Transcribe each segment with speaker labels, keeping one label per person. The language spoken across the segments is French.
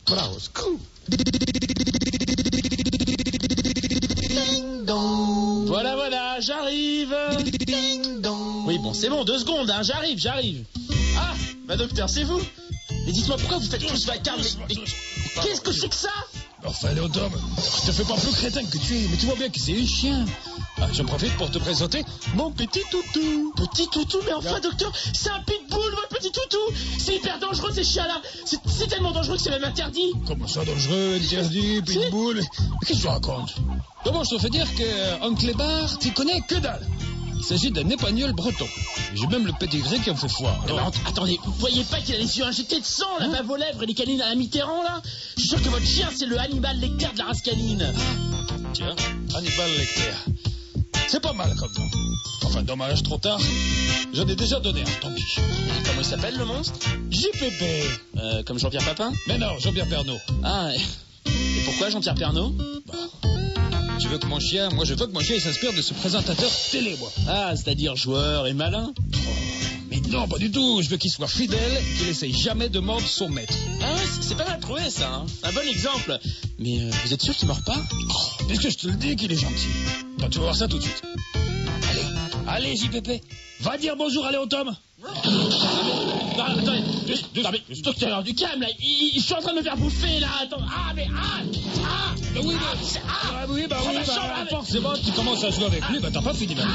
Speaker 1: Voilà, au secours.
Speaker 2: Voilà, j'arrive. Oui, bon, c'est bon, 2 secondes, hein, j'arrive. Ah, bah docteur, c'est vous. Mais dites-moi pourquoi vous faites tous vacarme. Mais qu'est-ce que c'est que ça?
Speaker 1: Enfin, Léon-Tom, ne te fais pas plus crétin que tu es, mais tu vois bien que c'est un chien. Ah, j'en profite pour te présenter mon petit toutou.
Speaker 2: Petit toutou, mais enfin, docteur, c'est un pitbull, votre petit toutou. C'est hyper dangereux, ces chiens-là. C'est tellement dangereux que c'est même interdit.
Speaker 1: Comment ça, dangereux, interdit, pitbull? Mais qu'est-ce que tu racontes? D'abord, je te fais dire que Oncle Clébard, tu connais que dalle. Il s'agit d'un épagnol breton. J'ai même le pédigré qui en fait foi.
Speaker 2: Mais attendez, vous voyez pas qu'il a les yeux injectés de sang, là, bas vos lèvres et les canines à la Mitterrand, là? Je suis sûr que votre chien, c'est le Hannibal Lecter de la race canine.
Speaker 1: Tiens, Hannibal Lecter. C'est pas mal comme nom. Enfin, dommage, trop tard. J'en ai déjà donné un, tant pis.
Speaker 2: Comment il s'appelle, le monstre?
Speaker 1: JPP.
Speaker 2: Comme Jean-Pierre Papin?
Speaker 1: Mais non, Jean-Pierre Pernaut.
Speaker 2: Ah, et pourquoi Jean-Pierre Pernaut?
Speaker 1: Je veux que mon chien il s'inspire de ce présentateur télé, moi.
Speaker 2: Ah, c'est-à-dire joueur et malin?
Speaker 1: Mais non, pas du tout. Je veux qu'il soit fidèle et qu'il essaye jamais de mordre son maître.
Speaker 2: Ah, c'est pas mal trouvé, ça, hein. Un bon exemple. Mais vous êtes sûr qu'il mord pas?
Speaker 1: Puisque je te le dis qu'il est gentil. Bah, tu vas voir ça tout de suite. Allez, JPP. Va dire bonjour à Léon-Tom.
Speaker 2: Non, attendez. Docteur, du calme, là. Je suis en train de me faire bouffer, là. Attends.
Speaker 1: À force, c'est bon, tu commences à jouer avec lui, bah t'as pas fini, même.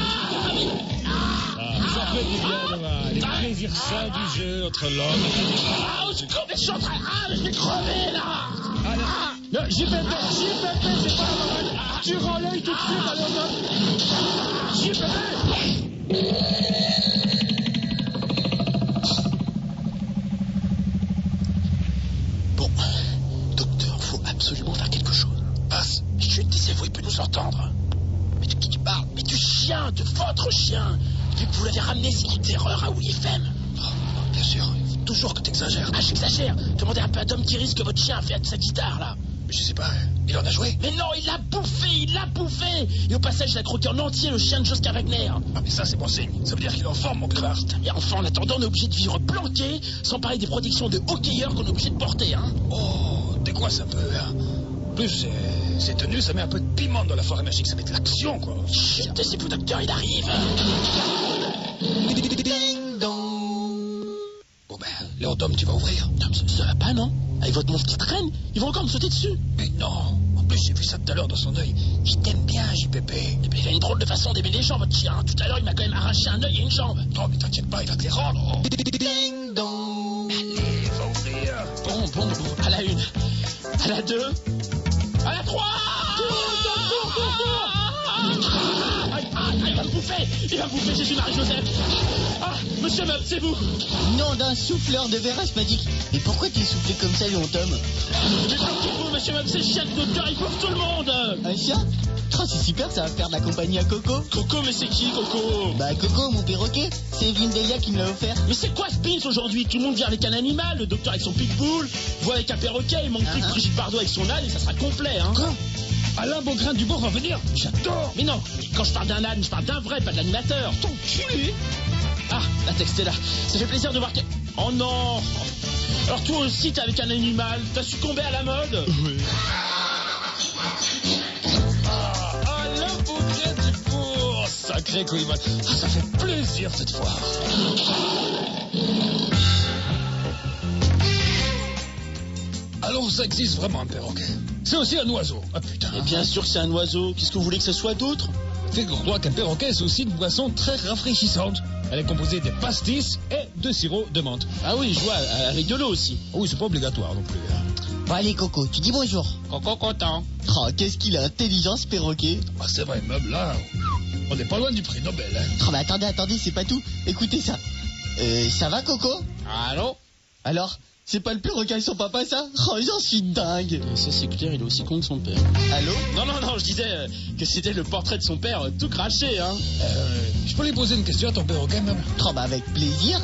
Speaker 1: Ça fait du bien, les plaisirs sains du jeu entre l'homme et
Speaker 2: je vais crever, là.
Speaker 1: Non, JPP, c'est pas normal. Tu rends l'œil tout de suite à Léon-Tom. JPP.
Speaker 2: Bon, docteur, faut absolument faire quelque chose.
Speaker 1: Passe.
Speaker 2: Chut, taisez-vous, il peut nous entendre. Mais de qui tu parles? Mais du chien, de votre chien. Depuis que vous l'avez ramené, c'est une terreur à Willy FM.
Speaker 1: Bien sûr, il faut toujours que t'exagères.
Speaker 2: Ah, j'exagère. Demandez un peu à Dom Thierry ce que votre chien a fait à sa guitare, là.
Speaker 1: Mais je sais pas, il en a joué.
Speaker 2: Mais non, il l'a bouffé. Et au passage, il a croqué en entier le chien de Josquin Wagner.
Speaker 1: Ah, mais ça, c'est bon signe. Ça veut dire qu'il est en forme, mon clébard.
Speaker 2: Et enfin, en attendant, on est obligé de vivre planqué, sans parler des protections de hockeyeurs qu'on est obligé de porter, hein.
Speaker 1: Oh, décoiffe un peu, hein. En plus, ces tenues, ça met un peu de piment dans la forêt magique. Ça met de l'action, quoi.
Speaker 2: Chut, taisez-vous, docteur, il arrive.
Speaker 1: Ding dong. Bon ben, Léon-Tom, tu vas ouvrir.
Speaker 2: Non, ça va pas, non? Avec votre monstre qui traîne, ils vont encore me sauter dessus.
Speaker 1: Mais non. En plus, j'ai vu ça tout à l'heure dans son œil. Il t'aime bien, JPP.
Speaker 2: Eh bien, il a une drôle de façon d'aimer les gens, votre chien. Tout à l'heure, il m'a quand même arraché un œil et une jambe.
Speaker 1: Non, mais t'inquiète pas, il va te les rendre. Ding dong. Allez, va ouvrir.
Speaker 2: Bon. À la 1, à la 2, à la 3. Il va me bouffer, Jésus-Marie-Joseph. Ah, monsieur Meub, c'est vous.
Speaker 3: Nom d'un souffleur de verrage magique. Mais pourquoi t'es soufflé comme ça, Léon-Tom?
Speaker 2: Mais bloquez-vous, monsieur Meub, c'est le chien de docteur, il bouffe tout le monde.
Speaker 3: Un chien? Oh, c'est super, ça va faire de la compagnie à Coco.
Speaker 2: Coco, mais c'est qui, Coco?
Speaker 3: Bah, Coco, mon perroquet. C'est Evelyne Delia qui me l'a offert.
Speaker 2: Mais c'est quoi Spins aujourd'hui? Tout le monde vient avec un animal, le docteur avec son pitbull, vous avec un perroquet, il manque plus que Brigitte Bardot avec son âne et ça sera complet, hein.
Speaker 1: Quoi? Alain Beaugrain-Dubourg va venir? J'adore.
Speaker 2: Mais non, quand je parle d'un âne, je parle d'un vrai, pas de l'animateur.
Speaker 1: Ton cul.
Speaker 2: Ah, la texte est là. Ça fait plaisir de voir que... Oh non. Alors toi aussi, t'es avec un animal. T'as succombé à la mode?
Speaker 1: Oui. Alain Beaugrain-Dubourg. Sacré couille. Ah, ça fait plaisir cette fois. Alors ça existe vraiment un perroquet. C'est aussi un oiseau. Ah putain.
Speaker 2: Et bien sûr que c'est un oiseau. Qu'est-ce que vous voulez que ce soit d'autre?
Speaker 1: Figure-toi qu'un perroquet, c'est aussi une boisson très rafraîchissante. Elle est composée de pastis et de sirop de menthe.
Speaker 2: Ah oui, je vois, avec de l'eau aussi.
Speaker 1: Oui, c'est pas obligatoire non plus.
Speaker 3: Bon, allez, Coco, tu dis bonjour.
Speaker 2: Coco content.
Speaker 3: Oh, qu'est-ce qu'il a intelligent, ce perroquet.
Speaker 1: Ah, c'est vrai, meuble là. On n'est pas loin du prix Nobel, hein.
Speaker 3: Oh, mais attendez, c'est pas tout. Écoutez ça. Ça va, Coco?
Speaker 2: Allô?
Speaker 3: Alors, c'est pas le perroquet avec son papa, ça? Oh, j'en suis dingue.
Speaker 2: Ça, c'est clair, il est aussi con que son père.
Speaker 3: Allô?
Speaker 2: Non, je disais que c'était le portrait de son père tout craché, hein.
Speaker 1: Je peux lui poser une question à ton perroquet, meuble?
Speaker 3: Oh, bah, avec plaisir.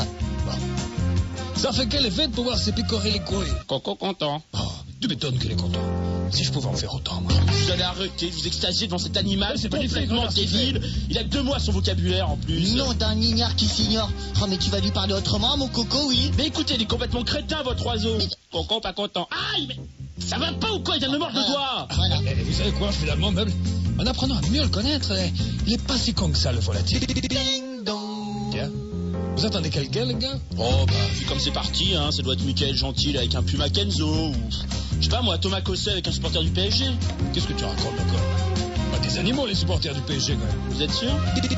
Speaker 1: Ça fait quel effet de pouvoir s'épicorer les couilles?
Speaker 2: Coco content.
Speaker 1: Oh, tu m'étonnes qu'il est content. Si je pouvais en faire autant, moi.
Speaker 2: Vous allez arrêter de vous extasier devant cet animal,
Speaker 1: Mais c'est
Speaker 2: c'est
Speaker 1: magnifique,
Speaker 2: complètement
Speaker 1: regarde ce qu'il
Speaker 2: débile. Il a que 2 mois son vocabulaire en plus.
Speaker 3: Non, d'un ignare qui s'ignore. Oh, mais tu vas lui parler autrement, mon coco, oui.
Speaker 2: Mais écoutez, il est complètement crétin votre oiseau.
Speaker 3: Mais-
Speaker 2: Content, pas content. Aïe, mais ça va pas ou quoi? Il vient de me mordre le doigt.
Speaker 3: Voilà.
Speaker 1: Et vous savez quoi, finalement, Meuble? En apprenant à mieux le connaître, il est pas si con que ça, le volatile.
Speaker 3: Ding dong.
Speaker 1: Tiens, vous attendez quelqu'un, les gars?
Speaker 2: Oh bah, vu comme c'est parti, hein, ça doit être Michael Gentil avec un Puma Kenzo ou... Je sais pas moi, Thomas Cosset avec un supporter du PSG.
Speaker 1: Qu'est-ce que tu racontes encore? Pas des animaux, les supporters du PSG, quand même.
Speaker 2: Vous êtes sûr?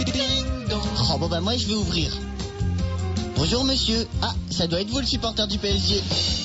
Speaker 3: Ding dong. Oh, bon, bah, moi, je vais ouvrir. Bonjour, monsieur. Ah, ça doit être vous, le supporter du PSG.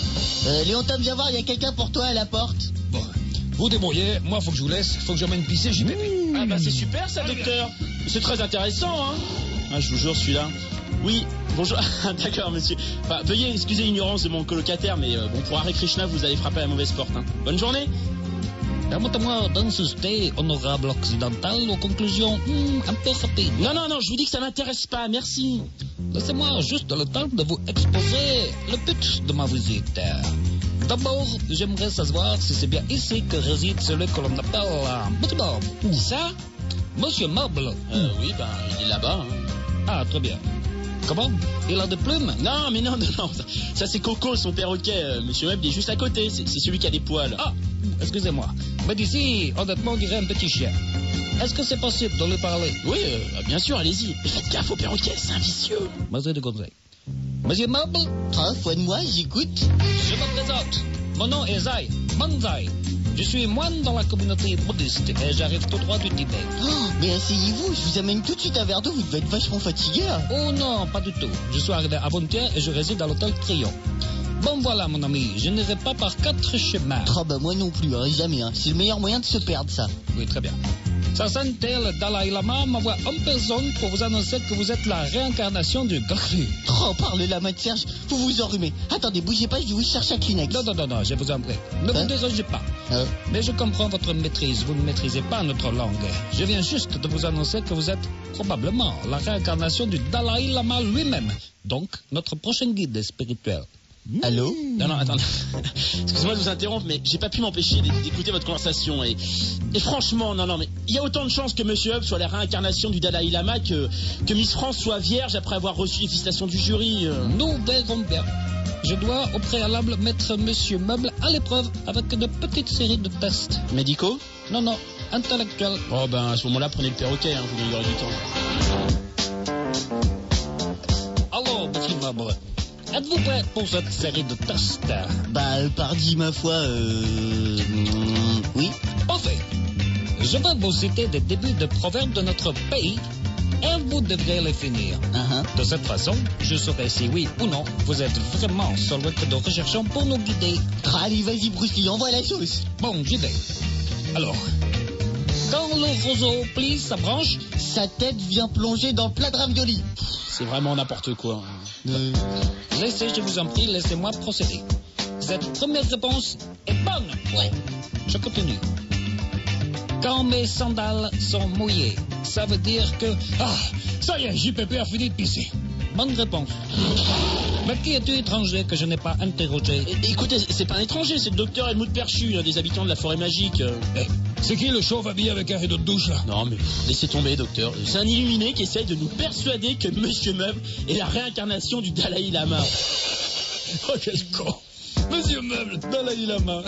Speaker 3: Léon Tom, viens voir, il y a quelqu'un pour toi à la porte.
Speaker 1: Bon, vous débrouillez, moi, faut que je vous laisse, faut que j'emmène pisser, j'y vais.
Speaker 2: Ah bah c'est super ça, docteur. C'est très intéressant, hein. Ah, je vous jure, celui-là. Oui, bonjour. D'accord, monsieur. Enfin, veuillez excuser l'ignorance de mon colocataire, mais bon, pour Hare Krishna, vous allez frapper à la mauvaise porte. Hein. Bonne journée.
Speaker 1: Permettez-moi d'insister, honorable occidental, aux conclusions un peu rapides.
Speaker 2: Non, je vous dis que ça m'intéresse pas, merci.
Speaker 1: Laissez-moi juste le temps de vous exposer le but de ma visite. D'abord, j'aimerais savoir si c'est bien ici que réside celui que l'on appelle Petit Bob.
Speaker 2: Qui ça?
Speaker 1: Monsieur Meuble.
Speaker 2: Oui, ben, il est là-bas. Hein.
Speaker 1: Ah, très bien. Comment? Il a des plumes?
Speaker 2: Non, mais non. Ça c'est Coco, son perroquet. Monsieur Webb, il est juste à côté. C'est celui qui a des poils.
Speaker 1: Ah, excusez-moi. Mais d'ici, honnêtement, on dirait un petit chien. Est-ce que c'est possible de lui parler?
Speaker 2: Oui, bien sûr, allez-y. Mais faites gaffe au perroquet, c'est un vicieux.
Speaker 1: Monsieur de conseil. Monsieur Meuble,
Speaker 3: Ah, foi de moi, j'écoute.
Speaker 1: je me présente. Mon nom est Zai, Manzai. Je suis moine dans la communauté bouddhiste et j'arrive tout droit du Tibet.
Speaker 3: Oh, mais asseyez-vous, je vous amène tout de suite un verre d'eau, vous devez être vachement fatigué, là.
Speaker 1: Oh non, pas du tout. Je suis arrivé avant-hier et je réside à l'hôtel Crillon. Bon voilà mon ami, je n'irai pas par 4 chemins.
Speaker 3: Oh, bah moi non plus, hein, jamais. Hein. C'est le meilleur moyen de se perdre, ça.
Speaker 1: Oui, très bien. Sa sainteté, le Dalai Lama m'envoie en personne pour vous annoncer que vous êtes la réincarnation du Gokru.
Speaker 3: Oh, par le lama de Serge, vous vous enrhumez. Attendez, bougez pas, je vais vous chercher un Kleenex.
Speaker 1: Non, je vous en prie. Ne vous dérangez pas. Mais je comprends votre maîtrise. Vous ne maîtrisez pas notre langue. Je viens juste de vous annoncer que vous êtes probablement la réincarnation du Dalai Lama lui-même. Donc, notre prochain guide spirituel.
Speaker 3: Allô?
Speaker 2: Non, attendez. Excusez-moi de vous interrompre, mais j'ai pas pu m'empêcher d'écouter votre conversation. Et franchement, non, mais il y a autant de chances que Monsieur Hub soit la réincarnation du Dalai Lama que Miss France soit vierge après avoir reçu les félicitations du jury.
Speaker 1: Nous verrons bien. Je dois au préalable mettre Monsieur Meuble à l'épreuve avec une petite série de tests.
Speaker 2: Médicaux?
Speaker 1: Non, intellectuels.
Speaker 2: Oh ben à ce moment-là, prenez le perroquet, hein, vous gagnerez du temps.
Speaker 1: Alors, Monsieur Meuble, êtes-vous prêt pour cette série de tests?
Speaker 3: Bah, pardi, ma foi, oui.
Speaker 1: Parfait. Je vais vous citer des débuts de proverbes de notre pays et vous devrez les finir. De cette façon, je saurai si oui ou non vous êtes vraiment celui que nous recherchons pour nous guider.
Speaker 3: Allez, vas-y, Bruce Lee, envoie la sauce.
Speaker 1: Bon, j'y vais. Alors, quand le roseau plie sa branche,
Speaker 3: Sa tête vient plonger dans le plat de ravioli.
Speaker 2: C'est vraiment n'importe quoi.
Speaker 1: laissez, je vous en prie, laissez-moi procéder. Cette première réponse est bonne.
Speaker 3: Ouais.
Speaker 1: Je continue. Quand mes sandales sont mouillées, ça veut dire que... Ah, ça y est, JPP a fini de pisser. Bonne réponse. Mais qui es-tu, étranger, que je n'ai pas interrogé?
Speaker 2: Écoutez, c'est pas un étranger, c'est le docteur Helmut Perchu, un des habitants de la forêt magique.
Speaker 1: C'est qui le chauve habillé avec un rideau de douche, là?
Speaker 2: Non, mais laissez tomber, docteur. C'est un illuminé qui essaye de nous persuader que Monsieur Meuble est la réincarnation du Dalai Lama.
Speaker 1: Oh, quel con! Monsieur Meuble, Dalai Lama.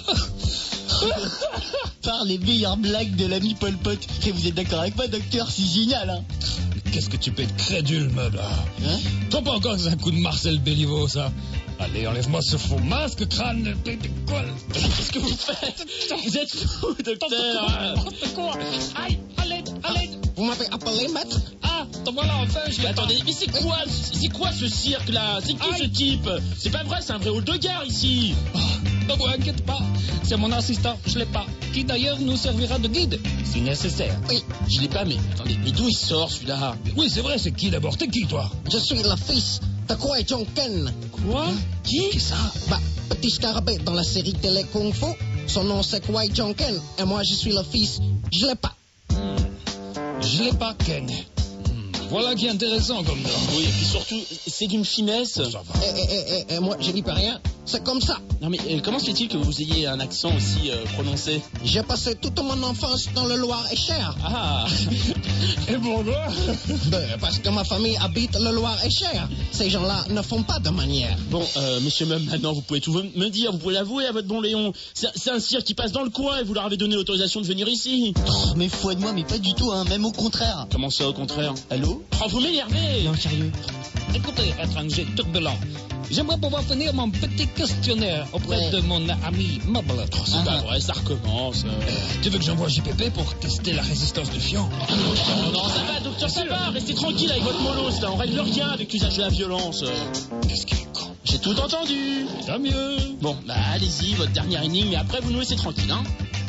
Speaker 3: Par les meilleures blagues de l'ami Pol Pot. Et vous êtes d'accord avec moi, docteur? C'est génial, hein?
Speaker 1: Qu'est-ce que tu peux être crédule, Meuble, là?
Speaker 3: Hein?
Speaker 1: Toi pas encore que c'est un coup de Marcel Béliveau, ça? Allez, enlève-moi ce faux masque, crâne, quoi?
Speaker 2: Qu'est-ce que vous faites? Vous êtes fou, docteur.
Speaker 1: N'importe quoi! Aïe, à l'aide!
Speaker 3: Vous m'avez appelé, maître?
Speaker 1: Ah, te voilà enfin, je
Speaker 2: Mais attendez, mais c'est quoi ce cirque-là? C'est qui ce type? C'est pas vrai, c'est un vrai hall de gare ici.
Speaker 1: Ne vous inquiète pas, c'est mon assistant, je l'ai pas, qui d'ailleurs nous servira de guide, si nécessaire.
Speaker 3: Oui,
Speaker 2: Je l'ai pas, mais attendez, mais d'où il sort celui-là?
Speaker 1: Oui, c'est vrai, c'est qui d'abord? T'es qui, toi?
Speaker 4: Je suis le fils de Kwai Chong-ken.
Speaker 2: Quoi?
Speaker 1: Qui ça?
Speaker 4: Bah, petit scarabée dans la série télé Kung Fu. Son nom c'est Kwai Chong-ken. Et moi je suis le fils. Je l'ai pas.
Speaker 1: Je l'ai pas, Ken. Voilà qui est intéressant comme nom.
Speaker 2: Oui, et puis surtout, c'est d'une finesse.
Speaker 1: Ça va.
Speaker 4: Et moi je dis pas rien. C'est comme ça.
Speaker 2: Non mais comment se fait-il que vous ayez un accent aussi prononcé?
Speaker 4: J'ai passé toute mon enfance dans le Loir-et-Cher.
Speaker 2: Ah.
Speaker 1: Et pourquoi?
Speaker 4: Parce que ma famille habite le Loir-et-Cher. Ces gens-là ne font pas de manière.
Speaker 2: Bon, monsieur Meuble, maintenant vous pouvez tout me dire, vous pouvez l'avouer à votre bon Léon. C'est un cirque qui passe dans le coin et vous leur avez donné l'autorisation de venir ici.
Speaker 3: Oh, mais foi de moi, mais pas du tout, hein, même au contraire.
Speaker 2: Comment ça au contraire?
Speaker 3: Allô?
Speaker 2: Oh, vous m'énervez.
Speaker 3: Non, sérieux.
Speaker 1: Écoutez, étranger turbulent, j'aimerais pouvoir finir mon petit questionnaire auprès de mon ami Meuble.
Speaker 2: Oh, c'est pas vrai, ça recommence.
Speaker 1: Tu veux que j'envoie JPP pour tester la résistance du fion?
Speaker 2: Non, ça va, docteur, ça va. Restez tranquille avec votre molosse, là. On règle rien avec l'usage de la violence.
Speaker 1: Qu'est-ce qu'il est con?
Speaker 2: J'ai tout entendu.
Speaker 1: Tant mieux.
Speaker 2: Bon, bah allez-y, votre dernière énigme, mais après vous nous laissez tranquille, hein.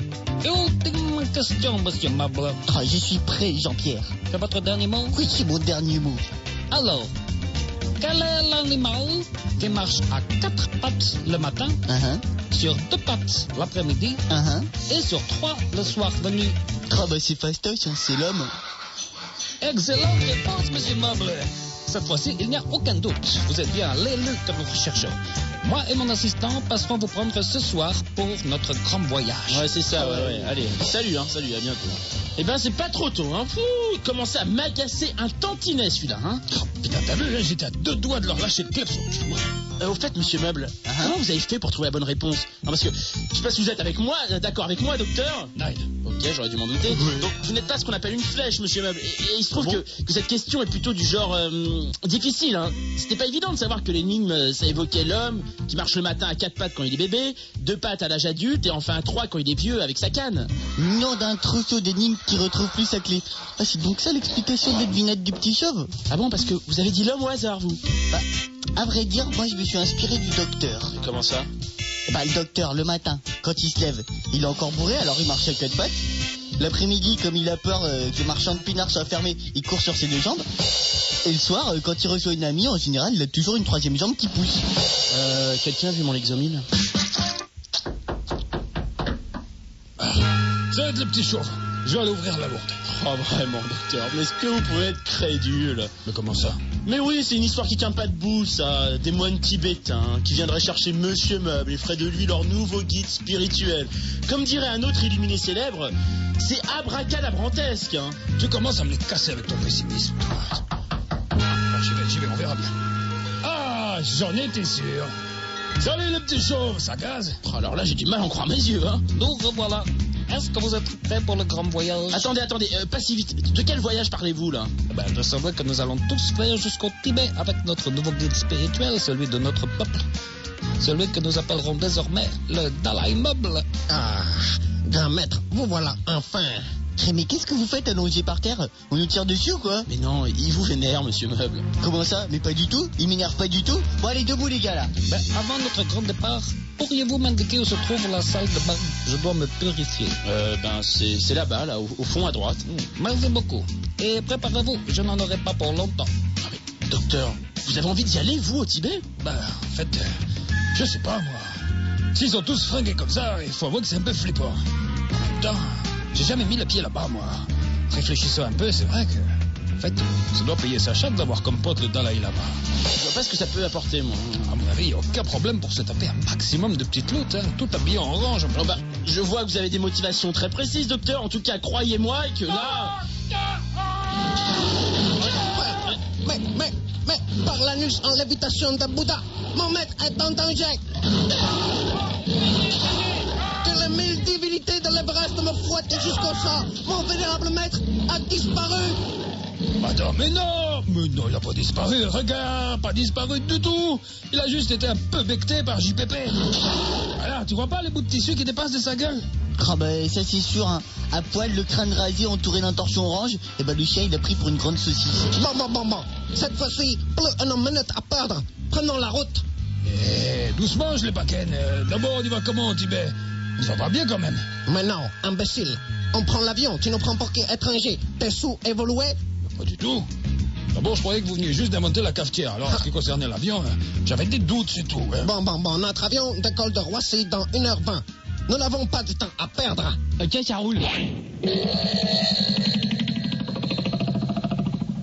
Speaker 1: Ultime question, monsieur Meuble.
Speaker 3: Ah, je suis prêt, Jean-Pierre.
Speaker 1: C'est votre dernier mot?
Speaker 3: Oui, c'est mon dernier mot.
Speaker 1: Alors, quel est l'animal qui marche à 4 pattes le matin, sur 2 pattes l'après-midi et sur 3 le soir venu?
Speaker 3: Ah bah c'est fastoche, hein, c'est l'homme.
Speaker 1: Excellente réponse, monsieur Meuble. Cette fois-ci, il n'y a aucun doute. Vous êtes bien l'élu que nous recherchons. Moi et mon assistant passerons vous prendre ce soir pour notre grand voyage.
Speaker 2: Ouais, c'est ça, ouais. Allez, salut, à bientôt. Eh ben, c'est pas trop tôt, hein. Fou, il commençait à m'agacer un tantinet, celui-là, hein.
Speaker 1: Oh, putain, t'as vu, j'étais à 2 doigts de leur lâcher le clepson.
Speaker 2: Au fait, monsieur Meuble, comment vous avez fait pour trouver la bonne réponse? Non, parce que, je sais pas si vous êtes d'accord avec moi, docteur?
Speaker 1: Non.
Speaker 2: Ok, j'aurais dû m'en douter.
Speaker 1: Oui.
Speaker 2: Donc, vous n'êtes pas ce qu'on appelle une flèche, monsieur Meuble. Et il se trouve que cette question est plutôt du genre difficile, hein. C'était pas évident de savoir que l'énigme, ça évoquait l'homme qui marche le matin à 4 pattes quand il est bébé, 2 pattes à l'âge adulte et enfin 3 quand il est vieux avec sa canne.
Speaker 3: Non, d'un trousseau d'énigmes qui retrouve plus sa clé. Ah, c'est donc ça l'explication des devinettes du petit chauve?
Speaker 2: Ah bon, parce que vous avez dit l'homme au hasard, vous?
Speaker 3: Bah, à vrai dire, moi je me suis inspiré du docteur.
Speaker 2: Comment ça?
Speaker 3: Bah, le docteur, le matin, quand il se lève, il est encore bourré, alors il marche à 4 pattes. L'après-midi, comme il a peur que le marchand de pinard soit fermé, il court sur ses 2 jambes. Et le soir, quand il reçoit une amie, en général, il a toujours une 3e jambe qui pousse.
Speaker 2: Quelqu'un a vu mon Lexomil?
Speaker 1: Ça va être le petit chauve. Je vais aller ouvrir la lourde.
Speaker 2: Oh, vraiment, docteur, mais est-ce que vous pouvez être crédule?
Speaker 1: Mais comment ça?
Speaker 2: Mais oui, c'est une histoire qui tient pas debout, ça. Des moines tibétains qui viendraient chercher Monsieur Meuble et feraient de lui leur nouveau guide spirituel. Comme dirait un autre illuminé célèbre, c'est abracadabrantesque, hein.
Speaker 1: Tu commences à me les casser avec ton pessimisme. J'y vais, on verra bien. Ah, j'en étais sûr. Salut le petit chauve, ça gaz?
Speaker 2: Oh, alors là, j'ai du mal à en croire mes yeux, hein.
Speaker 1: Nous revoilà. Est-ce que vous êtes prêts pour le grand voyage?
Speaker 2: Attendez, pas si vite. De quel voyage parlez-vous, là?
Speaker 1: De savoir que nous allons tous faire jusqu'au Tibet avec notre nouveau guide spirituel, celui de notre peuple. Celui que nous appellerons désormais le Dalai Meuble.
Speaker 4: Ah, grand maître, vous voilà enfin.
Speaker 3: Mais qu'est-ce que vous faites allongé par terre? On nous tire dessus ou quoi?
Speaker 2: Mais non, il vous vénère, monsieur Meuble.
Speaker 3: Comment ça? Mais pas du tout. Il m'énerve pas du tout. Bon, allez, debout les gars là.
Speaker 1: Avant notre grand départ, pourriez-vous m'indiquer où se trouve la salle de bain? Je dois me purifier.
Speaker 2: C'est là-bas, là, au fond à droite.
Speaker 1: Merci beaucoup. Et préparez-vous, je n'en aurai pas pour longtemps.
Speaker 2: Ah, mais, docteur, vous avez envie d'y aller, vous, au Tibet?
Speaker 1: En fait, je sais pas, moi. S'ils sont tous fringués comme ça, il faut avouer que c'est un peu flippant. En même temps, j'ai jamais mis le pied là-bas, moi. Réfléchissons un peu, c'est vrai que... En fait, ça doit payer sa chatte d'avoir comme pote le Dalai Lama.
Speaker 2: Je vois pas ce que ça peut apporter, moi.
Speaker 1: À mon avis, il n'y a aucun problème pour se taper un maximum de petites loot, hein, tout habillé en orange.
Speaker 2: Je vois que vous avez des motivations très précises, docteur. En tout cas, croyez-moi que là...
Speaker 4: Mais, par l'anus en lévitation de Bouddha, mon maître est en danger. Que les 1000 divinités de l'Everest me fouettent jusqu'au sang. Mon vénérable maître a disparu.
Speaker 1: Attends, mais non, il a pas disparu, regarde, pas disparu du tout. Il a juste été un peu becté par JPP. Voilà, tu vois pas les bouts de tissu qui dépassent de sa gueule?
Speaker 3: Ah ça c'est sûr, hein. À poil, le crâne rasé entouré d'un torchon orange, et le chien il a pris pour une grande saucisse.
Speaker 4: Bon. Cette fois-ci, plus une minute à perdre. Prenons la route.
Speaker 1: Doucement, je l'ai pas ken. D'abord, on y va comment au Tibet? Ça va pas bien quand même.
Speaker 4: Mais non, imbécile. On prend l'avion, tu nous prends pour étranger. T'es sous-évolué?
Speaker 1: Pas du tout. D'abord, je croyais que vous veniez juste d'inventer la cafetière. Alors, en ce qui concernait l'avion, j'avais des doutes, c'est tout. Hein.
Speaker 4: Bon, notre avion décolle de Roissy dans 1h20. Nous n'avons pas de temps à perdre.
Speaker 2: Ok, ça roule.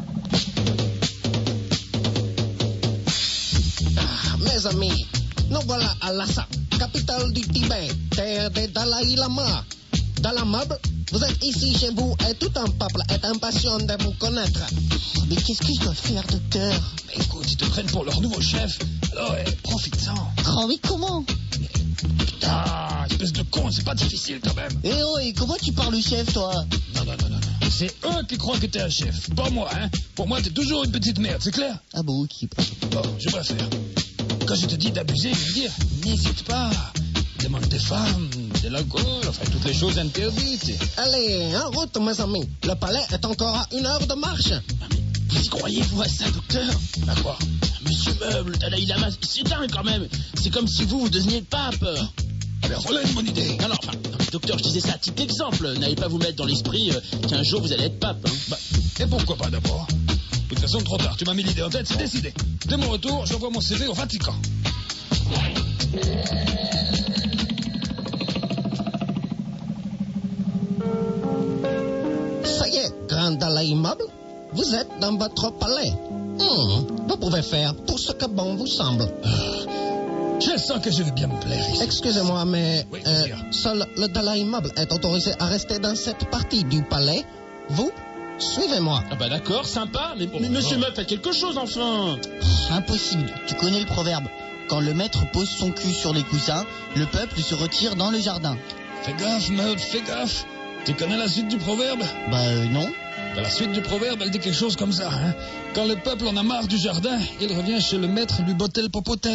Speaker 4: Mes amis, nous voilà à Lhasa, capitale du Tibet, terre des Dalai Lama. Dans la meuble, vous êtes ici chez vous et tout un peuple est impatient de vous connaître.
Speaker 3: Mais qu'est-ce que je dois faire, docteur?
Speaker 1: Mais écoute, ils te prennent pour leur nouveau chef. Alors, profite-en.
Speaker 3: Oh, mais comment?
Speaker 1: Putain, espèce de con, c'est pas difficile quand même.
Speaker 3: Eh oh, et comment tu parles au chef, toi?
Speaker 1: Non. C'est eux qui croient que t'es un chef, pas moi, hein. Pour moi, t'es toujours une petite merde, c'est clair?
Speaker 3: Ah bon, ok.
Speaker 1: Bon, je préfère. Quand je te dis d'abuser, je veux dire, n'hésite pas. Demande des femmes, de l'alcool, enfin toutes les choses interdites.
Speaker 4: Allez, en route, mes amis. Le palais est encore à 1 heure de marche.
Speaker 2: Vous y croyez-vous à ça, docteur?
Speaker 1: À quoi?
Speaker 2: Monsieur Meuble, Dalai Lama, c'est dingue quand même. C'est comme si vous deveniez le pape.
Speaker 1: Alors voilà une bonne idée.
Speaker 2: Non, docteur, je disais ça à titre d'exemple. N'allez pas vous mettre dans l'esprit qu'un jour vous allez être pape. Hein.
Speaker 1: Et pourquoi pas d'abord? De toute façon, trop tard, tu m'as mis l'idée en tête, c'est décidé. Dès mon retour, j'envoie mon CV au Vatican.
Speaker 4: Ça y est, grand Dalai Meuble, vous êtes dans votre palais. Vous pouvez faire tout ce que bon vous semble.
Speaker 1: Je sens que je vais bien me plaire ici.
Speaker 4: Excusez-moi, mais
Speaker 1: Oui,
Speaker 4: seul le Dalai Meuble est autorisé à rester dans cette partie du palais. Vous, suivez-moi.
Speaker 2: Ah bah d'accord, sympa, mais monsieur Meuble, faites quelque chose enfin.
Speaker 3: Impossible, tu connais le proverbe. Quand le maître pose son cul sur les coussins, le peuple se retire dans le jardin.
Speaker 1: Fais gaffe, Meuble, fais gaffe. Tu connais la suite du proverbe?
Speaker 3: Non.
Speaker 1: Dans la suite du proverbe, elle dit quelque chose comme ça, hein. Quand le peuple en a marre du jardin, il revient chez le maître lui botter le popotin.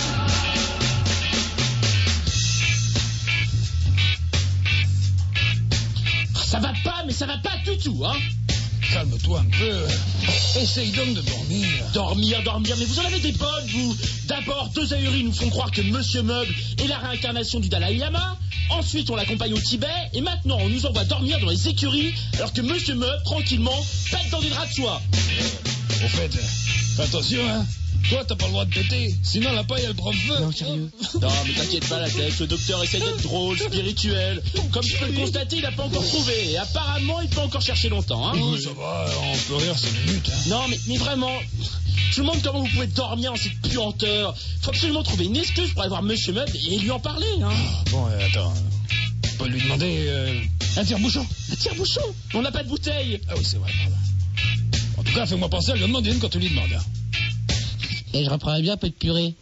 Speaker 2: Ça va pas, mais ça va pas du tout, hein.
Speaker 1: Calme-toi un peu. Essaye donc de dormir.
Speaker 2: Dormir, mais vous en avez des bonnes, vous. D'abord, 2 ahuris nous font croire que Monsieur Meuble est la réincarnation du Dalai Lama. Ensuite, on l'accompagne au Tibet. Et maintenant, on nous envoie dormir dans les écuries, alors que Monsieur Meuble, tranquillement, pète dans des draps de soie.
Speaker 1: Au fait, fais attention, hein. Toi, t'as pas le droit de péter, sinon la paille, elle prend feu.
Speaker 3: Non, sérieux.
Speaker 2: Non, mais t'inquiète pas, la tête, le docteur essaie d'être drôle, spirituel. Comme tu peux le constater, il n'a pas encore trouvé. Et apparemment, il peut encore chercher longtemps, hein.
Speaker 1: Oui, ça va, on peut rire 5 minutes, hein.
Speaker 2: Non, mais vraiment, je me demande comment vous pouvez dormir en cette puanteur. Faut absolument trouver une excuse pour aller voir Monsieur Meuble et lui en parler, hein.
Speaker 1: Bon, attends, on peut lui demander un tire-bouchon.
Speaker 2: Un tire-bouchon? On n'a pas de bouteille.
Speaker 1: Ah oui, c'est vrai, pardon. En tout cas, fais-moi penser à lui en demander une quand tu lui demandes, hein.
Speaker 4: Et je reprendrai bien un peu de purée.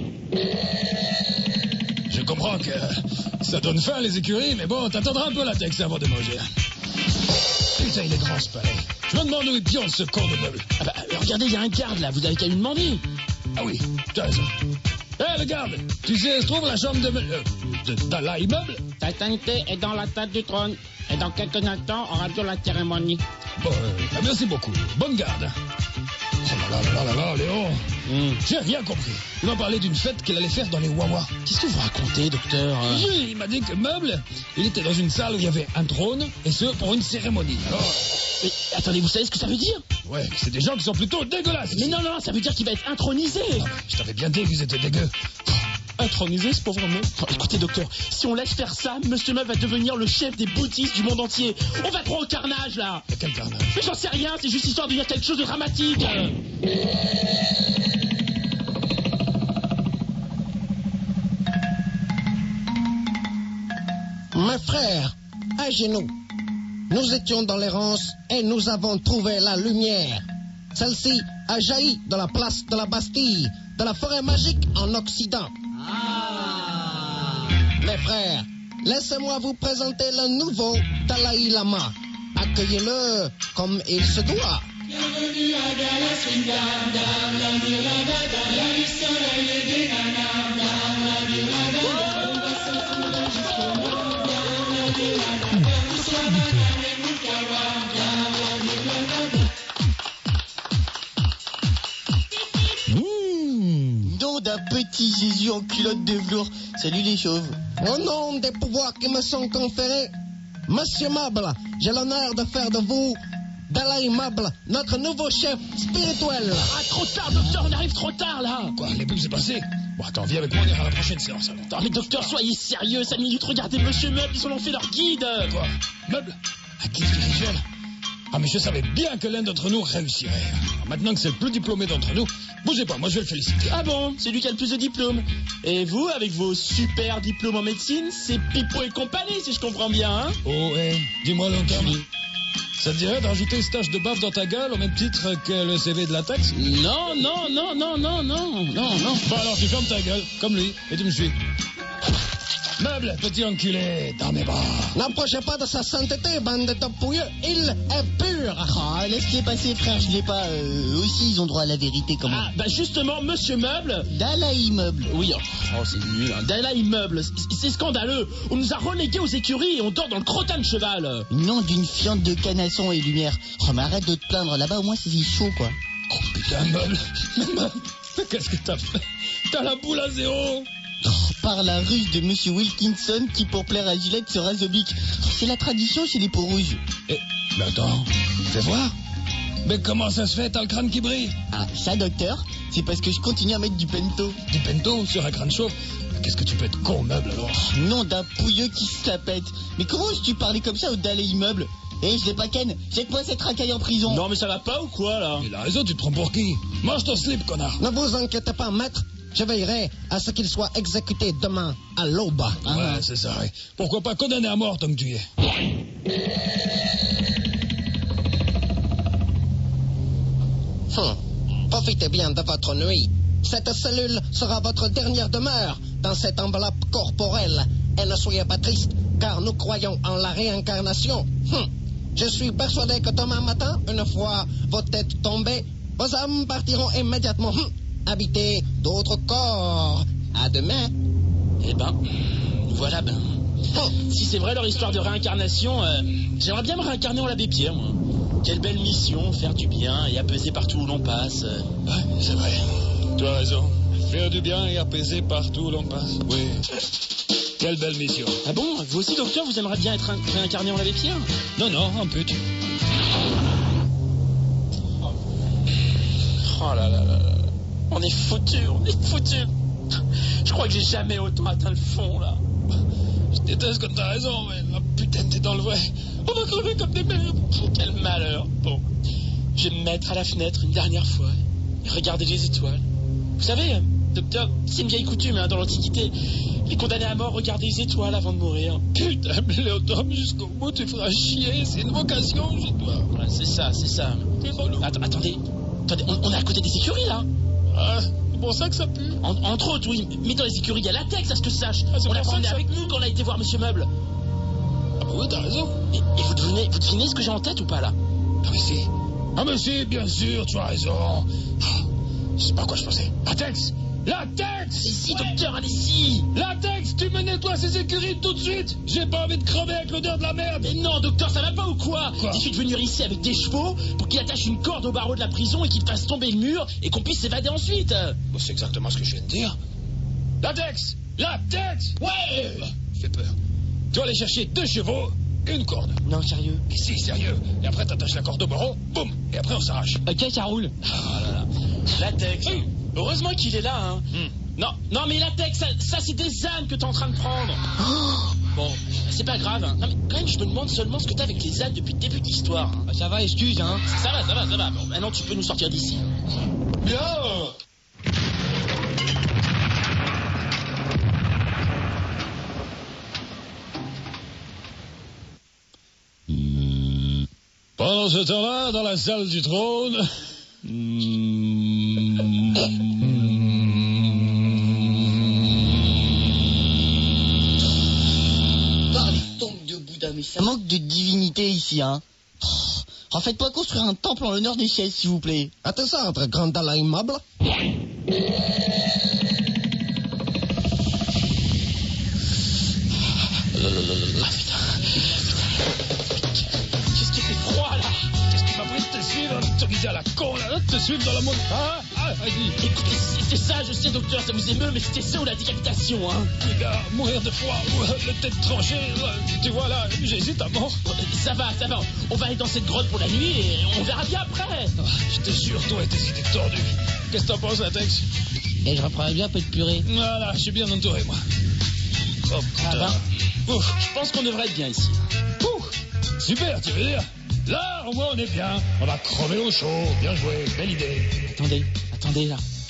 Speaker 1: Je comprends que ça donne faim les écuries, mais bon, t'attendras un peu la texte avant de manger. Putain, il est grand ce palais. Je me demande où il pionne ce con de Meuble.
Speaker 2: Ah bah, regardez, il y a un garde là, vous avez qu'à lui demander.
Speaker 1: Ah oui, tu as raison. Le garde, tu sais, se trouve la chambre de Dalai Meuble?
Speaker 5: Sa sainteté est dans la tête du trône. Et dans quelques instants, on radio la cérémonie.
Speaker 1: Bon, merci beaucoup. Bonne garde. Oh là, Léon. J'ai rien compris. Il m'a parlé d'une fête qu'il allait faire dans les Wawa.
Speaker 2: Qu'est-ce que vous racontez, docteur?
Speaker 1: Oui, il m'a dit que Meuble, il était dans une salle où il y avait un trône, et ce, pour une cérémonie. Alors...
Speaker 2: Mais, attendez, vous savez ce que ça veut dire?
Speaker 1: Ouais, c'est des gens qui sont plutôt dégueulasses.
Speaker 2: Mais non, ça veut dire qu'il va être intronisé.
Speaker 1: Ah, je t'avais bien dit qu'ils étaient dégueux.
Speaker 2: Intronisé, ce pauvre homme. Écoutez, docteur, si on laisse faire ça, Monsieur Meuble va devenir le chef des bouddhistes du monde entier. On va trop au carnage, là.
Speaker 1: Mais quel carnage?
Speaker 2: Mais j'en sais rien, c'est juste histoire de dire quelque chose de dramatique.
Speaker 4: Mes frères, à genoux. Nous étions dans l'errance et nous avons trouvé la lumière. Celle-ci a jailli de la place de la Bastille, de la forêt magique en Occident. Mes frères, laissez-moi vous présenter le nouveau Dalai Lama. Accueillez-le comme il se doit.
Speaker 6: Bienvenue à Galaswinga,
Speaker 3: Nom d'un petit Jésus en culotte de velours. Salut les chauves.
Speaker 4: Au nom des pouvoirs qui me sont conférés, Monsieur Meuble, j'ai l'honneur de faire de vous, Dalai Meuble, notre nouveau chef spirituel.
Speaker 2: Ah, trop tard, docteur, on arrive trop tard, là.
Speaker 1: Quoi, les pubs c'est passé? Bon, attends, viens avec moi, on ira à la prochaine séance, alors.
Speaker 2: Non, mais docteur, soyez sérieux, 5 minutes, regardez Monsieur Meuble, ils en ont fait leur guide.
Speaker 1: Quoi? Meuble? Un guide spirituel? Ah, mais je savais bien que l'un d'entre nous réussirait. Alors, maintenant que c'est le plus diplômé d'entre nous, Bougez pas, moi je vais le féliciter.
Speaker 2: Ah bon, c'est lui qui a le plus de diplômes. Et vous, avec vos super diplômes en médecine, c'est Pipo et compagnie, si je comprends bien, hein?
Speaker 1: Oh, dis-moi longtemps. Ça te dirait d'ajouter ce tache de bave dans ta gueule au même titre que le CV de latex?
Speaker 2: Non.
Speaker 1: Bon alors tu fermes ta gueule, comme lui, et tu me suis. Meuble, petit enculé, dans mes bras.
Speaker 4: N'approchez pas de sa sainteté, bande de pouilleux. Il est pur.
Speaker 3: Ah, laisse-les passer, frère, je l'ai pas. Eux aussi, ils ont droit à la vérité, quand même.
Speaker 2: Ah, bah justement, monsieur Meuble...
Speaker 3: Dalai Meuble.
Speaker 2: Oui, c'est nul, hein. Dalai Meuble, c'est scandaleux. On nous a relégués aux écuries et on dort dans le crottin de cheval.
Speaker 3: Nom d'une fiente de canasson et lumière. Oh, mais arrête de te plaindre, là-bas, au moins, c'est chaud, quoi.
Speaker 1: Oh putain, Meuble. Mais qu'est-ce que t'as fait? T'as la boule à zéro.
Speaker 3: Par la ruse de Monsieur Wilkinson qui, pour plaire à Gillette, se rase au bic. C'est la tradition chez les peaux rouges.
Speaker 1: Mais attends, fais voir. Mais comment ça se fait, t'as le crâne qui brille?
Speaker 3: Ah, ça, docteur, c'est parce que je continue à mettre du pento.
Speaker 1: Du pento sur un crâne chaud? Qu'est-ce que tu peux être con, Meuble, alors?
Speaker 3: Nom d'un pouilleux qui se la pète. Mais comment oses-tu parler comme ça au Dalai Meuble? Je l'ai pas ken, jette-moi cette racaille en prison.
Speaker 2: Non, mais ça va pas ou quoi, là?
Speaker 1: Il a raison, tu te prends pour qui? Mange ton slip, connard.
Speaker 4: Ne vous inquiétez pas, maître. Je veillerai à ce qu'il soit exécuté demain à l'aube.
Speaker 1: Ouais, c'est ça, ouais. Pourquoi pas condamner à mort tant que tu y es?
Speaker 4: Profitez bien de votre nuit. Cette cellule sera votre dernière demeure dans cette enveloppe corporelle. Et ne soyez pas triste, car nous croyons en la réincarnation. Je suis persuadé que demain matin, une fois vos têtes tombées, vos âmes partiront immédiatement habiter d'autres corps. À demain.
Speaker 2: Eh ben, voilà, si c'est vrai leur histoire de réincarnation, j'aimerais bien me réincarner en l'abbé Pierre, moi. Quelle belle mission, faire du bien et apaiser partout où l'on passe.
Speaker 1: Ouais, c'est vrai. Tu as raison. Faire du bien et apaiser partout où l'on passe. Oui. Quelle belle mission.
Speaker 2: Ah bon, vous aussi, docteur, vous aimeriez bien être réincarné en l'abbé Pierre?
Speaker 1: Non, en pute.
Speaker 2: Oh là là là là. On est foutus. Je crois que j'ai jamais autant atteint le fond, là.
Speaker 1: Je déteste quand t'as raison, mais la putain, t'es dans le vrai.
Speaker 2: On va crever comme des merdes. Quel malheur. Bon, je vais me mettre à la fenêtre une dernière fois et regarder les étoiles. Vous savez, docteur, c'est une vieille coutume, hein, dans l'Antiquité. Les condamnés à mort regardaient les étoiles avant de mourir.
Speaker 1: Putain, mais Léotome, jusqu'au bout, tu feras chier. C'est une vocation chez toi.
Speaker 2: Ouais, c'est ça. Attendez, on est à côté des écuries, là.
Speaker 1: Ah, c'est pour ça que ça pue.
Speaker 2: Entre autres, oui. Mais dans les écuries, il y a latex, à ce que je sache. On l'a promené avec nous quand on a été voir Monsieur Meuble.
Speaker 1: Ah bah oui, t'as raison.
Speaker 2: Et vous devinez ce que j'ai en tête ou pas, là?
Speaker 1: Ah mais si, bien sûr, tu as raison. Je sais pas à quoi je pensais. Latex!
Speaker 2: Si, docteur, allez-y.
Speaker 1: Latex, tu me nettoies ces écuries tout de suite. J'ai pas envie de crever avec l'odeur de la merde.
Speaker 2: Mais non, docteur, ça va pas ou quoi? Dis-tu de venir ici avec des chevaux pour qu'il attache une corde au barreau de la prison et qu'il fasse tomber le mur et qu'on puisse s'évader ensuite?
Speaker 1: Bon, c'est exactement ce que je viens de dire. Latex! Ouais! Fais peur. Tu vas aller chercher 2 chevaux, une corde.
Speaker 2: Non, sérieux?
Speaker 1: Et si, sérieux. Et après, t'attaches la corde au barreau, boum. Et après, on s'arrache.
Speaker 2: Ok, ça roule.
Speaker 1: Ah là là.
Speaker 2: Latex. Heureusement qu'il est là, hein. Non, mais latex, ça c'est des ânes que t'es en train de prendre. Bon, c'est pas grave, hein. Non, mais quand même, je me demande seulement ce que t'as avec les ânes depuis le début de l'histoire. Hein.
Speaker 3: Ça va, excuse, hein.
Speaker 2: Ça va. Bon, maintenant, tu peux nous sortir d'ici.
Speaker 1: Bien. Pendant ce temps-là, dans la salle du trône...
Speaker 3: Par les tombes de Bouddha, mais ça manque de divinité ici, hein. En faites-moi construire un temple en l'honneur des chaises, s'il vous plaît.
Speaker 4: Attends ça, entre grand Dalai Meuble.
Speaker 2: Qu'est-ce qui fait froid, là?
Speaker 1: Qu'est-ce qui m'a pris de te suivre, l'autorité à la con, là, de te suivre dans la montre? Vas-y.
Speaker 2: Écoutez, c'était ça, je sais, docteur, ça vous émeut, mais c'était ça ou la décapitation, hein.
Speaker 1: Les gars, mourir de froid ou la tête tranchée, tu vois là, j'hésite à mort.
Speaker 2: Ça va. On va aller dans cette grotte pour la nuit et on verra bien après.
Speaker 1: Je te jure, toi et tes idées tordues. Qu'est-ce que t'en penses, Latex?
Speaker 3: Et je reprendrais bien un peu de purée.
Speaker 1: Voilà, je suis bien entouré, moi. Oh, putain.
Speaker 2: Ah ben, je pense qu'on devrait être bien ici.
Speaker 1: Super, tu veux dire? Là, au moins, on est bien. On va crever au chaud. Bien joué, belle idée.
Speaker 2: Attendez, là.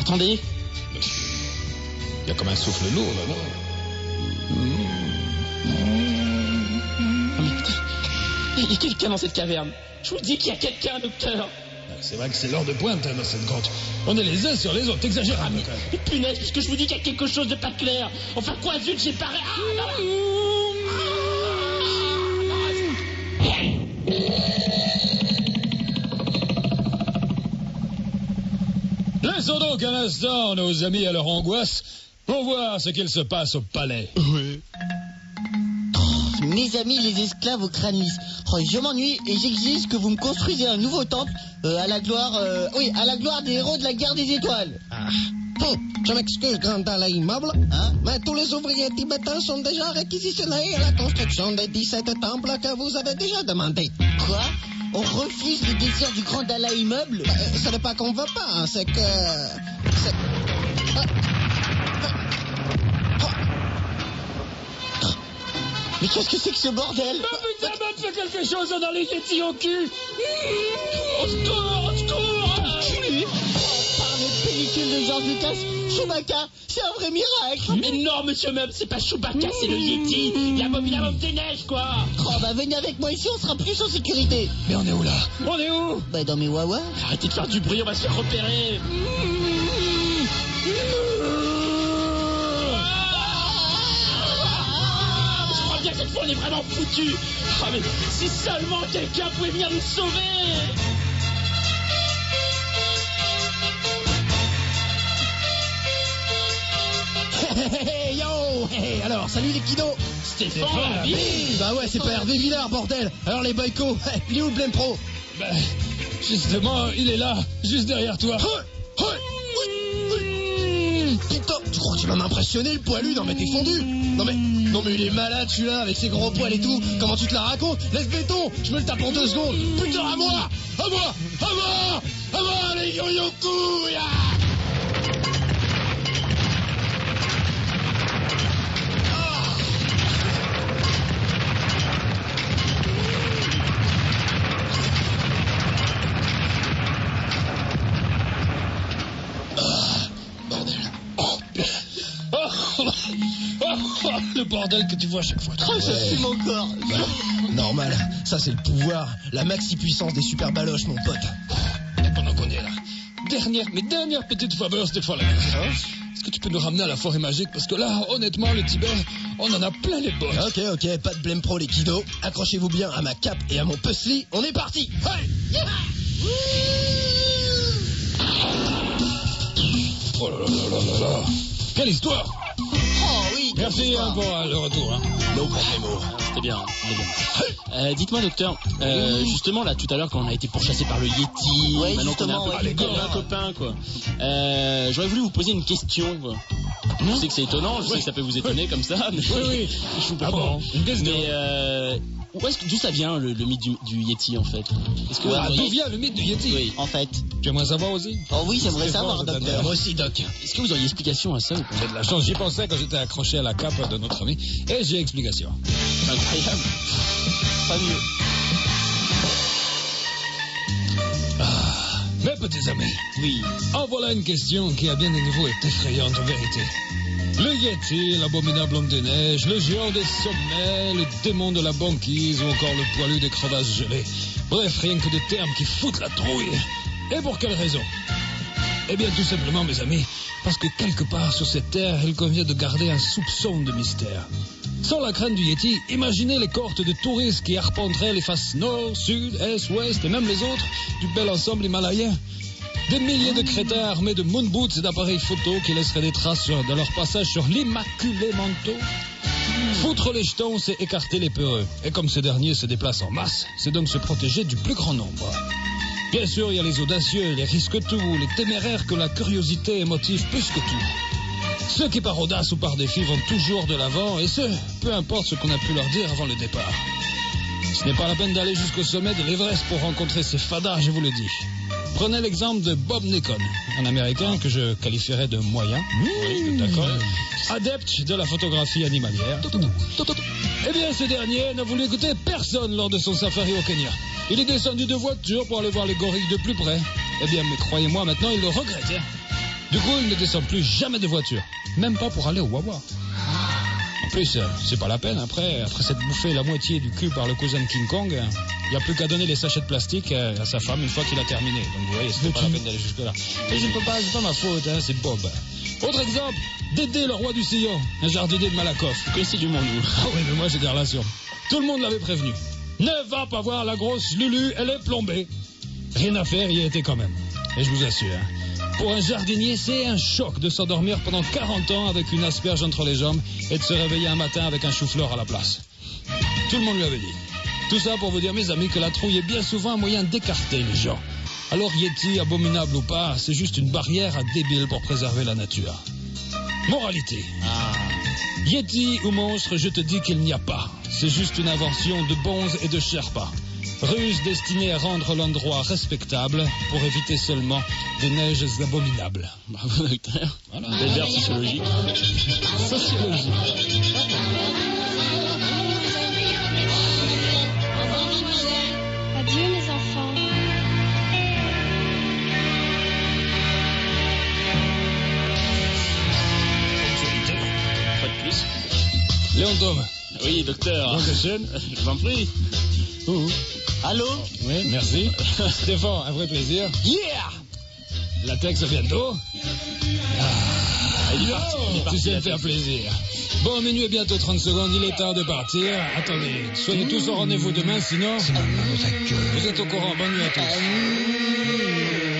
Speaker 2: Attendez.
Speaker 1: Il y a comme un souffle lourd, là, non?
Speaker 2: Il y a quelqu'un dans cette caverne. Je vous dis qu'il y a quelqu'un, docteur.
Speaker 1: C'est vrai que c'est l'heure de pointe dans cette grotte. On est les uns sur les autres, t'exagères un peu.
Speaker 2: Mais punaise, puisque je vous dis qu'il y a quelque chose de pas clair. Enfin quoi, zut, j'ai pas...
Speaker 1: Laissons donc un instant nos amis à leur angoisse pour voir ce qu'il se passe au palais.
Speaker 3: Oui. Mes amis les esclaves au crâne lisse, je m'ennuie et j'exige que vous me construisez un nouveau temple à la gloire des héros de la guerre des étoiles.
Speaker 4: Je m'excuse, grand Dalai Immeuble, mais tous les ouvriers tibétains sont déjà réquisitionnés à la construction des 17 temples que vous avez déjà demandé.
Speaker 3: Quoi? On refuse les désirs du grand Dalai Immeuble?
Speaker 4: Ce n'est pas qu'on veut pas, c'est que...
Speaker 3: Mais qu'est-ce que c'est que ce bordel?
Speaker 1: Putain, m'a fait quelque chose dans les yétis au cul. Au secours, au secours.
Speaker 3: Par les pellicules de George Lucas, Chewbacca, c'est un vrai miracle.
Speaker 2: Mais non, monsieur Meuble, c'est pas Chewbacca, c'est le Yeti. L'abominable des neiges, quoi.
Speaker 3: Oh bah venez avec moi ici, on sera plus en sécurité.
Speaker 1: Mais on est où là? On est où?
Speaker 3: Bah dans mes wawas.
Speaker 2: Arrêtez de faire du bruit, on va se faire repérer. Cette fois on est vraiment foutus. Ah mais si seulement quelqu'un pouvait venir nous sauver.
Speaker 7: Hey yo! Hey, alors, salut les kiddos!
Speaker 2: Stéphane Labille.
Speaker 7: Bah ouais, c'est pas Hervé Villard, bordel! Alors les boycos, il est où le Blême Pro?
Speaker 1: Ben, justement, il est là, juste derrière toi.
Speaker 7: Putain, tu crois que tu vas m'impressionner, le poilu? Non mais t'es fondu! Non mais il est malade celui-là, avec ses gros poils et tout. Comment tu te la racontes? Laisse béton, je me le tape en 2 secondes. Putain, à moi, les yo-yo-couilles!
Speaker 1: Le bordel que tu vois à chaque fois.
Speaker 3: Ça fume encore.
Speaker 7: Normal, ça c'est le pouvoir, la maxi-puissance des super baloches, mon pote.
Speaker 1: Et pendant qu'on est là, dernière petite faveur, Stéphane. Est-ce que tu peux nous ramener à la forêt magique? Parce que là, honnêtement, le Tibet, on en a plein les bottes.
Speaker 7: Ok, pas de blême pro les kiddos. Accrochez-vous bien à ma cape et à mon puzzle, on est parti. Hey!
Speaker 1: Oh là là là là là. Quelle histoire!
Speaker 3: Oh oui.
Speaker 1: Merci pour le retour.
Speaker 7: No problemo.
Speaker 2: C'était bien. Dites-moi, docteur, justement, là, tout à l'heure, quand on a été pourchassé par le Yeti,
Speaker 3: ouais,
Speaker 2: maintenant qu'on est un copain, quoi. J'aurais voulu vous poser une question, quoi. Je sais que c'est étonnant, je sais que ça peut vous étonner comme ça, mais...
Speaker 1: Oui.
Speaker 2: Je vous comprends.
Speaker 1: Une question.
Speaker 2: Mais, d'où ça vient, le mythe du Yeti, en fait? Est-ce que
Speaker 1: d'où vient le mythe du Yeti?
Speaker 2: Oui.
Speaker 3: En fait.
Speaker 1: Tu aimerais savoir aussi?
Speaker 3: Oh oui, j'aimerais savoir, docteur.
Speaker 7: Moi aussi, doc.
Speaker 2: Est-ce que vous auriez explication à ça ou pas?
Speaker 1: J'ai de la chance, j'y pensais quand j'étais accroché à la cape de notre ami, et j'ai explication.
Speaker 2: Incroyable.
Speaker 3: Pas mieux.
Speaker 1: Mes petits amis,
Speaker 2: Oui.
Speaker 1: en voilà une question qui à bien des niveaux est effrayante en vérité. Le Yeti, l'abominable homme des neiges, le géant des sommets, le démon de la banquise ou encore le poilu des crevasses gelées. Bref, rien que des termes qui foutent la trouille. Et pour quelle raison? Eh bien, tout simplement, mes amis, parce que quelque part sur cette terre, il convient de garder un soupçon de mystère. Sans la crainte du Yeti, imaginez les cohortes de touristes qui arpenteraient les faces nord, sud, est, ouest et même les autres du bel ensemble himalayen. Des milliers de crétins armés de moon boots et d'appareils photo qui laisseraient des traces de leur passage sur l'immaculé manteau. Foutre les jetons, c'est écarter les peureux. Et comme ces derniers se déplacent en masse, c'est donc se protéger du plus grand nombre. Bien sûr, il y a les audacieux, les risques-tout, les téméraires que la curiosité motive plus que tout. Ceux qui par audace ou par défi vont toujours de l'avant, et ce, peu importe ce qu'on a pu leur dire avant le départ. Ce n'est pas la peine d'aller jusqu'au sommet de l'Everest pour rencontrer ces fadas, je vous le dis. Prenez l'exemple de Bob Nikon, un Américain que je qualifierais de moyen, oui, d'accord, adepte de la photographie animalière. Eh bien, ce dernier n'a voulu écouter personne lors de son safari au Kenya. Il est descendu de voiture pour aller voir les gorilles de plus près. Eh bien, mais croyez-moi, maintenant, il le regrette. Du coup, il ne descend plus jamais de voiture. Même pas pour aller au Wawa. En plus, c'est pas la peine. Après s'être bouffé la moitié du cul par le cousin de King Kong, il n'y a plus qu'à donner les sachets de plastique à sa femme une fois qu'il a terminé. Donc vous voyez, c'était pas la peine d'aller jusque-là. Et je ne peux pas, c'est pas ma faute, hein, c'est Bob. Autre exemple, Dédé, le roi du sillon, un jardinier de Malakoff.
Speaker 2: Vous connaissez du monde, vous.
Speaker 1: Ah oui, mais moi j'ai des relations. Tout le monde l'avait prévenu. Ne va pas voir la grosse Lulu, elle est plombée. Rien à faire, il y a été quand même. Et je vous assure, pour un jardinier, c'est un choc de s'endormir pendant 40 ans avec une asperge entre les jambes et de se réveiller un matin avec un chou-fleur à la place. Tout le monde lui avait dit. Tout ça pour vous dire, mes amis, que la trouille est bien souvent un moyen d'écarter les gens. Alors Yeti, abominable ou pas, c'est juste une barrière débile pour préserver la nature. Moralité. Yeti ou monstre, je te dis qu'il n'y a pas. C'est juste une invention de bonzes et de Sherpas. Ruse destinée à rendre l'endroit respectable pour éviter seulement des neiges abominables.
Speaker 2: Bravo, docteur.
Speaker 1: Voilà.
Speaker 2: Des verbes sociologiques.
Speaker 1: Sociologie.
Speaker 8: Adieu, mes enfants.
Speaker 2: Pas de plus.
Speaker 1: Léon Dôme.
Speaker 2: Oui, docteur.
Speaker 1: Dankeschön.
Speaker 2: Je vous en prie.
Speaker 3: Allô?
Speaker 1: Oui, merci. Stéphane, un vrai plaisir. Yeah! La texte bientôt.
Speaker 2: Il est parti,
Speaker 1: Tu sais me faire plaisir. Bon, minuit est bientôt 30 secondes, il est temps de partir. Attendez, soyez tous au rendez-vous demain, sinon... Vous êtes au courant, bonne nuit à tous.